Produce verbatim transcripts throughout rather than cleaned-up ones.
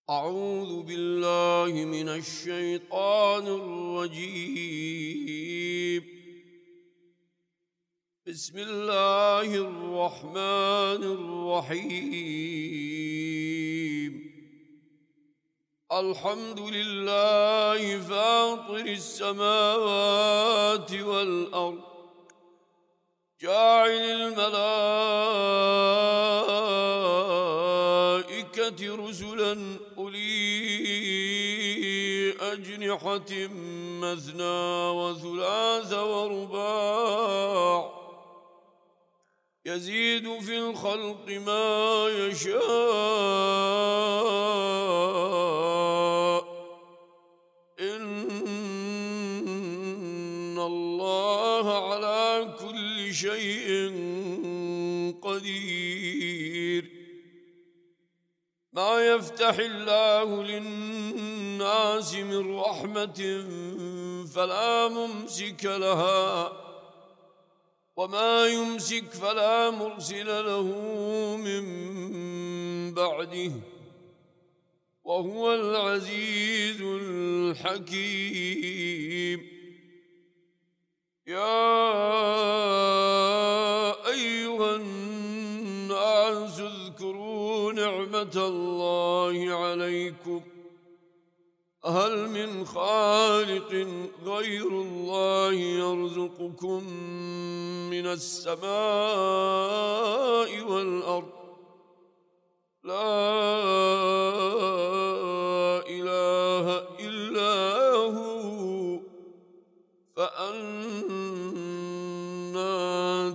أعوذ بالله من الشيطان الرجيم. بسم الله الرحمن الرحيم. الحمد لله فاطر السماوات والأرض، جاعل الملائكة رسلا أولي أجنحة مثنى وثلاث ورباع، يزيد في الخلق ما يشاء، إن الله على كل شيء قدير. ما يفتح الله للناس من رحمة فلا ممسك لها، وما يمسك فلا مرسل له من بعده، وهو العزيز الحكيم. يا أيها الناس اذكروا نعمة الله عليكم، هل من خالق غير الله يرزقكم من السماء والأرض؟ لا إله إلا هو، فأنا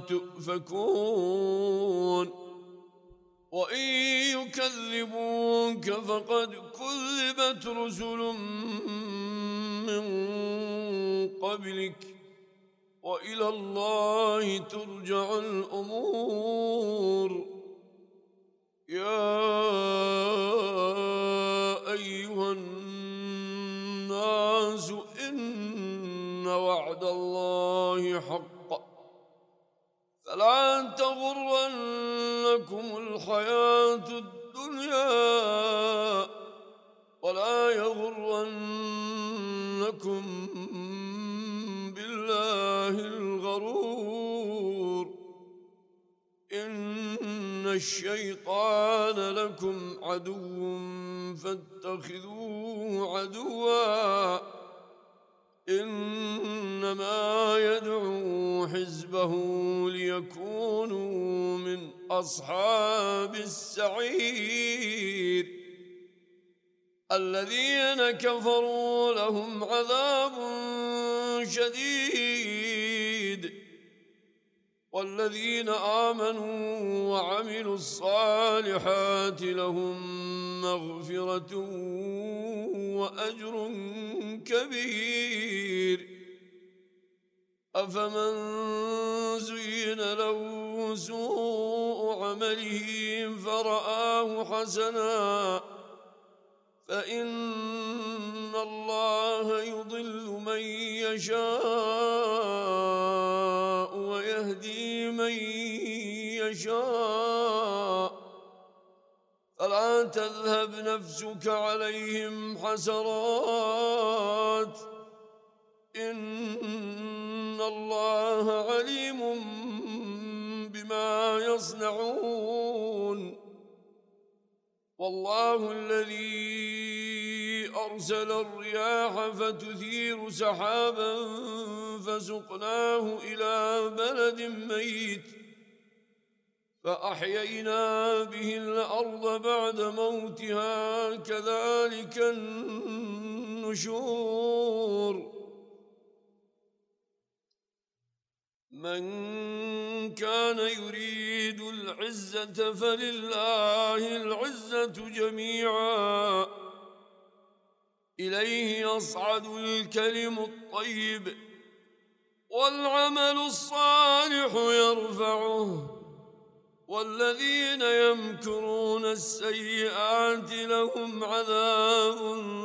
تؤفكون. وإن يكذبوك فقد كذبت رسل من قبلك، وإلى الله ترجع الأمور. يا أيها الناس إن وعد الله حق، فلا تغرنكم الحياة الدنيا، ولا يغرنكم بالله الغرور. إن الشيطان لكم عدو فاتخذوه عدوا، إنما يدعو حزبه ليكونوا من أصحاب السعير. الذين كفروا لهم عذاب شديد، والذين آمنوا وعملوا الصالحات لهم مغفرة وأجر كبير. أفمن زين له سوء عمله فرآه حسنا، فإن الله يضل من يشاء ويهدي من يشاء، فلا تذهب نفسك عليهم حسرات، إن الله عليم بما يصنعون. والله الذي أرسل الرياح فتثير سحابا فسقناه إلى بلد ميت، فأحيينا به الأرض بعد موتها، كذلك النشور. من كان يريد العزة فلله العزة جميعا، إليه يصعد الكلم الطيب والعمل الصالح يرفعه، والذين يمكرون السيئات لهم عذاب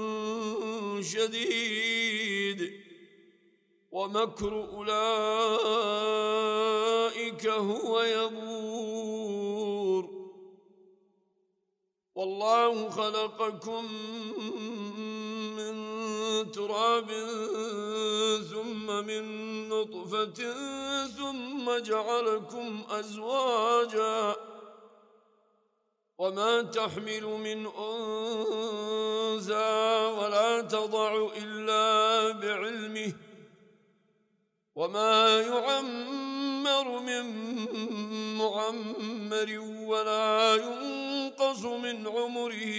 شديد، ومكر أولئك هو يبور. والله خلقكم من تراب ثم من نطفة ثم جعلكم أزواجا وما تحمل من أنثى ولا تضع إلا بعلمه وما يعمر من معمر ولا ينقص من عمره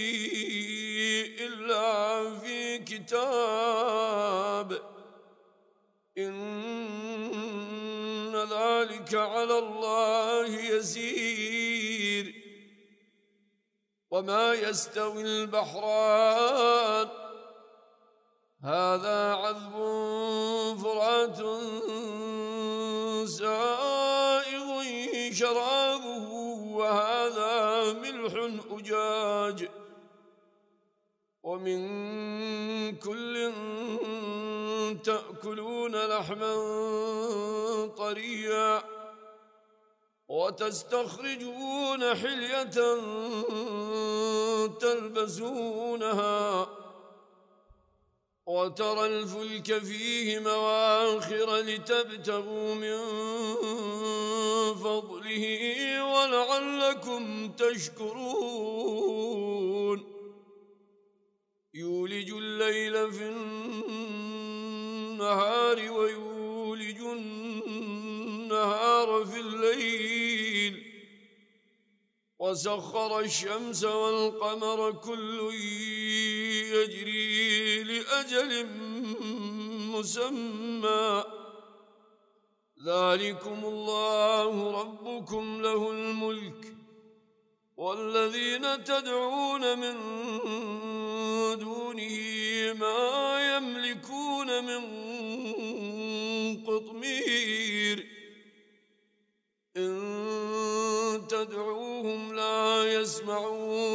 إلا في كتاب إن ذلك على الله يسير وما يستوي البحران هذا عذب فرات سائغ شرابه وهذا ملح أجاج ومن كل تأكلون لحما طريا وتستخرجون حلية تلبسونها وترى الفلك فيه مواخر لتبتغوا من فضله ولعلكم تشكرون يولج الليل في النهار ويولج النهار في الليل وسخر الشمس والقمر كل يجري لأجل مسمى ذلكم الله ربكم له الملك والذين تدعون من دونه ما يملكون من قطمير إن تدعوهم لا يسمعوا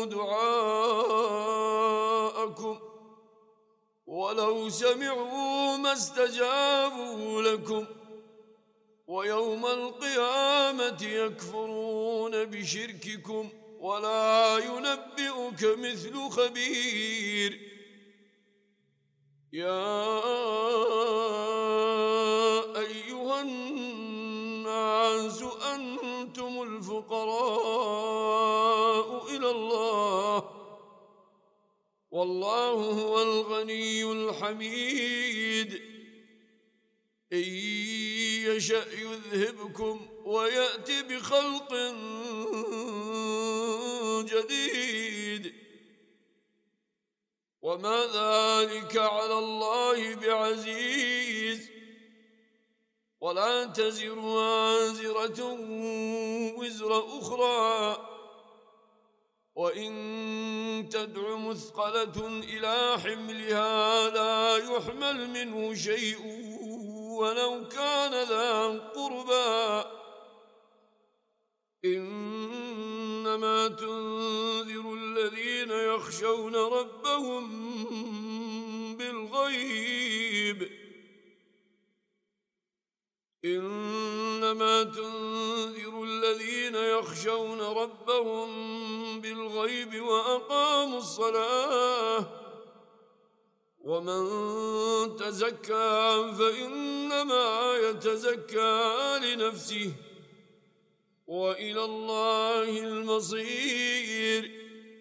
دعاءكم ولو سمعوا ما استجابوا لكم ويوم القيامة يكفرون بشرككم ولا ينبئك مثل خبير يا أيها الناس أنتم الفقراء إلى الله والله هو الغني الحميد إن يشأ يذهبكم ويأتي بخلق جديد وما ذلك على الله بعزيز ولا تزر وازرة وزر أخرى وإن تدع مثقلة إلى حملها لا يحمل منه شيء ولو كان ذا قربى إنما تنذر الذين يخشون ربهم بالغيب إنما تنذر الذين يخشون ربهم بالغيب وأقاموا الصلاة ومن تزكى فإنما يتزكى لنفسه وإلى الله المصير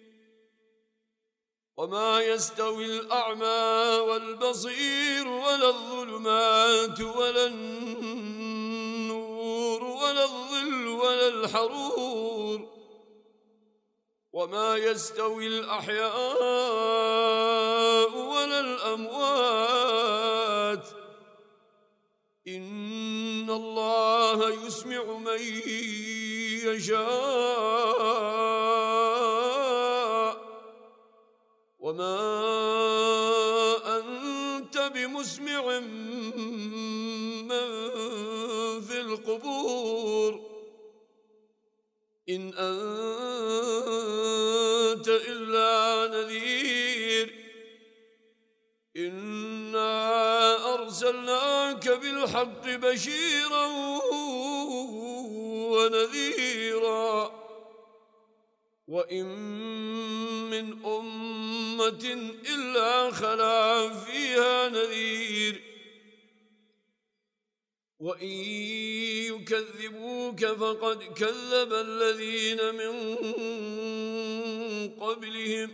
وما يستوي الأعمى والبصير ولا الظلمات ولا النور ولا الظل ولا الحرور وما يستوي الأحياء ولا الأموات إن الله يسمع من يشاء وما أنت بمسمع من في القبور إن أنت إلا نذير إنا أرسلناك بالحق بشيرا ونذيرا وإن من أمة إلا خلا فيها نذير وإن يكذبوك فقد كذب الذين من قبلهم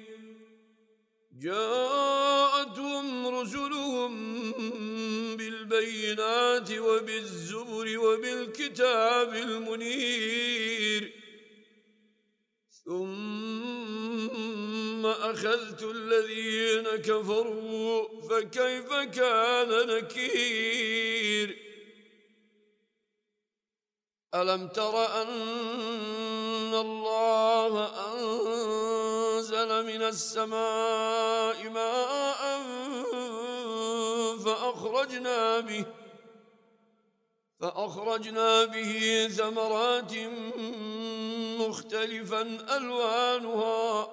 جاءتهم رسلهم بالبينات وبالزبر وبالكتاب المنير ثم أخذت الذين كفروا فكيف كان نكير ألم تر أن الله أنزل من السماء ماء فأخرجنا به فأخرجنا به ثمرات مختلفا ألوانها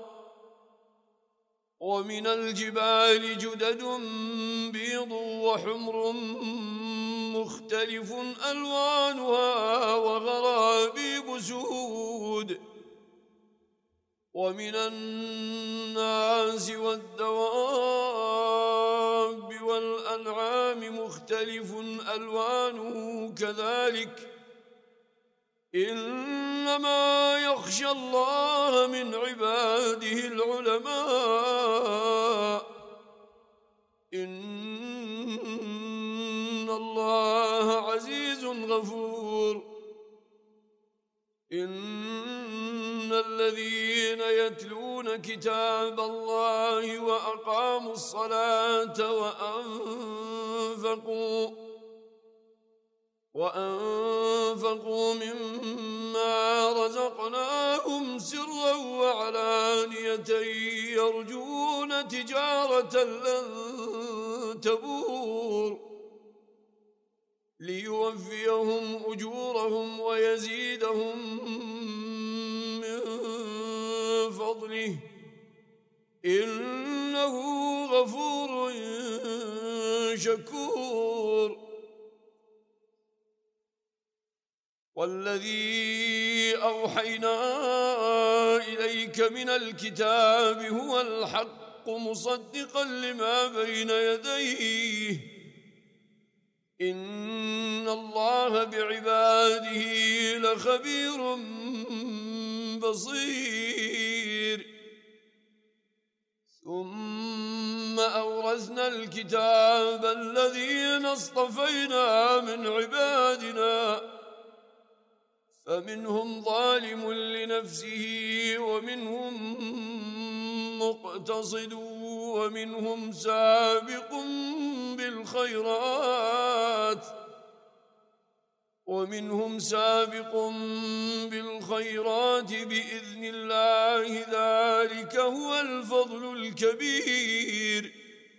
ومن الجبال جدد بيض وحمر مختلف ألوانها وغرابيب سود ومن الناس والدواب والأنعام مختلف ألوانه كذلك إنما يخشى الله من عباده العلماء إن الله عزيز غفور إن الذين يتلون كتاب الله وأقاموا الصلاة وأنفقوا وأنفقوا مما رزقناهم سرا وعلانية يرجون تجارة لن تبور ليوفيهم أجورهم ويزيدهم من فضله إنه غفور شكور والذي أوحينا إليك من الكتاب هو الحق مصدقا لما بين يديه إن الله بعباده لخبير بصير ثم أورثنا الكتاب الذين اصطفينا من عبادنا فمنهم ظالم لنفسه ومنهم مقتصد ومنهم سابق بالخيرات ومنهم سابق بالخيرات بإذن الله ذلك هو الفضل الكبير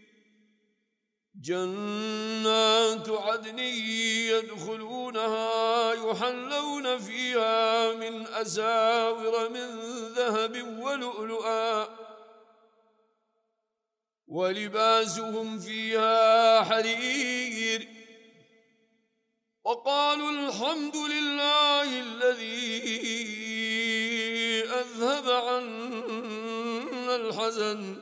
جنات عدن يدخلونها يحلون فيها من أساور من ذهب ولؤلؤا ولباسهم فيها حرير وقالوا الحمد لله الذي أذهب عنا الحزن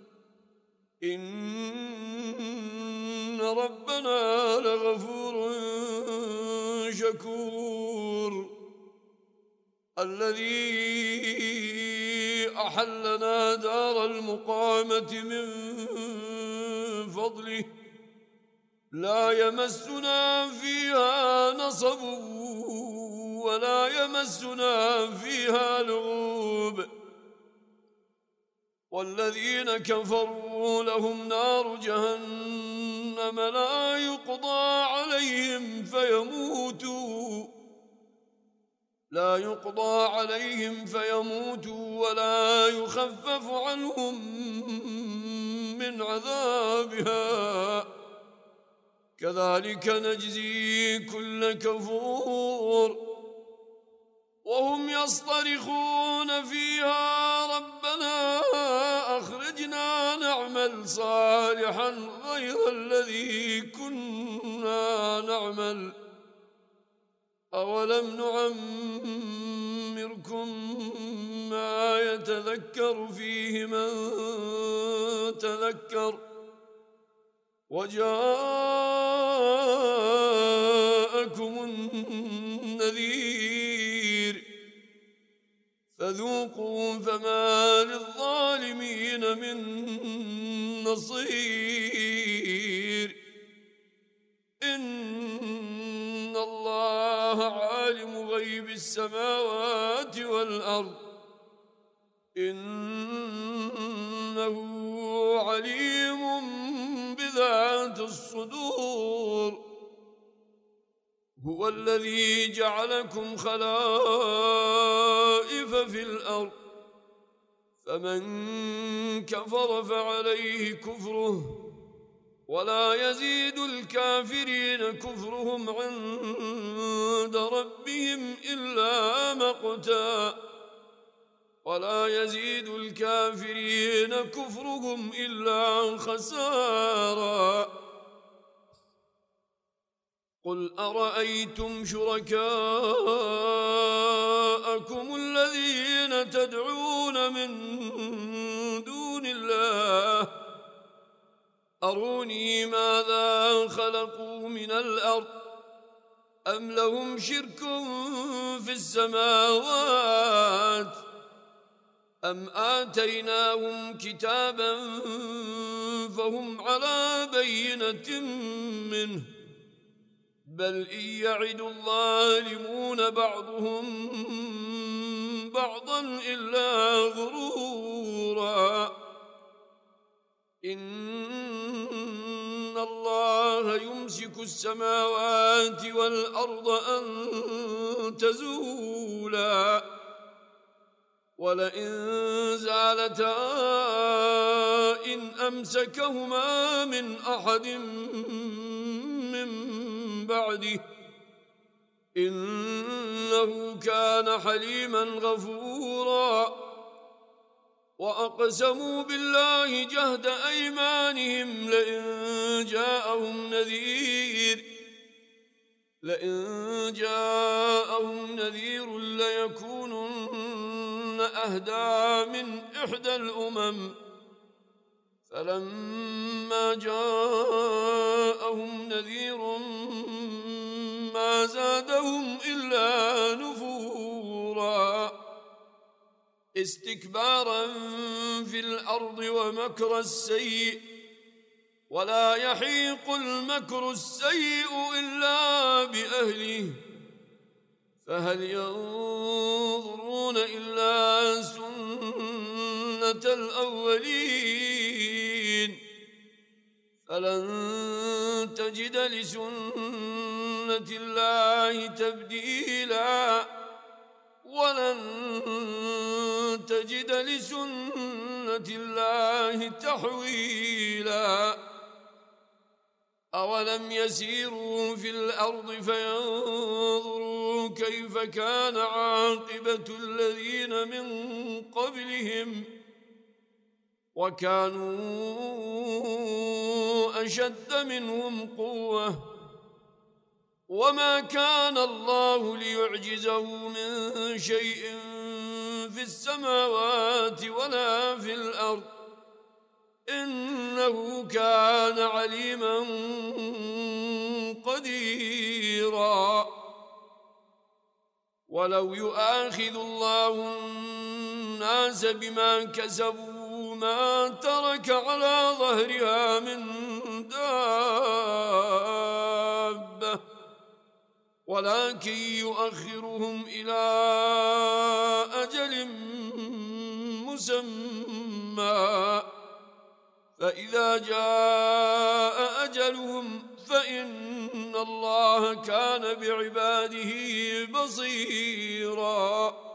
إن ربنا لغفور شكور الذي أحلنا دار المقامة من فضله لا يمسنا فيها نصب ولا يمسنا فيها لغوب والذين كفروا لهم نار جهنم لا يقضى عليهم فيموتوا لا يقضى عليهم فيموتوا ولا يخفف عنهم من عذابها كذلك نجزي كل كفور وهم يصطرخون فيها ربنا أخرجنا نعمل صالحا غير الذي كنا نعمل أولم نعمركم إنما يتذكر فيه من تذكر وجاءكم النذير فذوقوا فما للظالمين من نصير إن الله عالم غيب السماوات والأرض إنه عليم بذات الصدور هو الذي جعلكم خلائف في الأرض فمن كفر فعليه كفره ولا يزيد الكافرين كفرهم عند ربهم إلا مقتا ولا يزيد الكافرين كفرهم إلا خسارا قل أرأيتم شركاءكم الذين تدعون من دون الله أروني ماذا خلقوا من الأرض أم لهم شرك في السماوات أم آتيناهم كتابا فهم على بينة منه بل إن يعد الظالمون بعضهم بعضا إلا غرورا إن الله يمسك السماوات والأرض أن تزولا ولئن زالتا إن أمسكهما من أحد من بعده إنه كان حليما غفورا وأقسموا بالله جهد أيمانهم لئن جاءهم نذير لئن جاءهم نذير ليكونن أهدى من إحدى الأمم فلما جاءهم نذير ما زادهم إلا نفورا استكبارا في الأرض ومكر السيء ولا يحيق المكر السيء إلا بأهله فهل ينظرون إلا سنة الأولين فلن تجد لسنة الله تبديلا ولن تجد لسنة الله تحويلا أولم يسيروا في الأرض فينظروا كيف كان عاقبة الذين من قبلهم وكانوا أشد منهم قوة وما كان الله ليعجزه من شيء في السماوات ولا في الأرض إنه كان عليما قديرا ولو يؤاخذ الله الناس بما كسبوا ما ترك على ظهرها من دابة ولكن يؤخرهم إلى أجل مسمى فإذا جاء أجلهم فإن الله كان بعباده بصيراً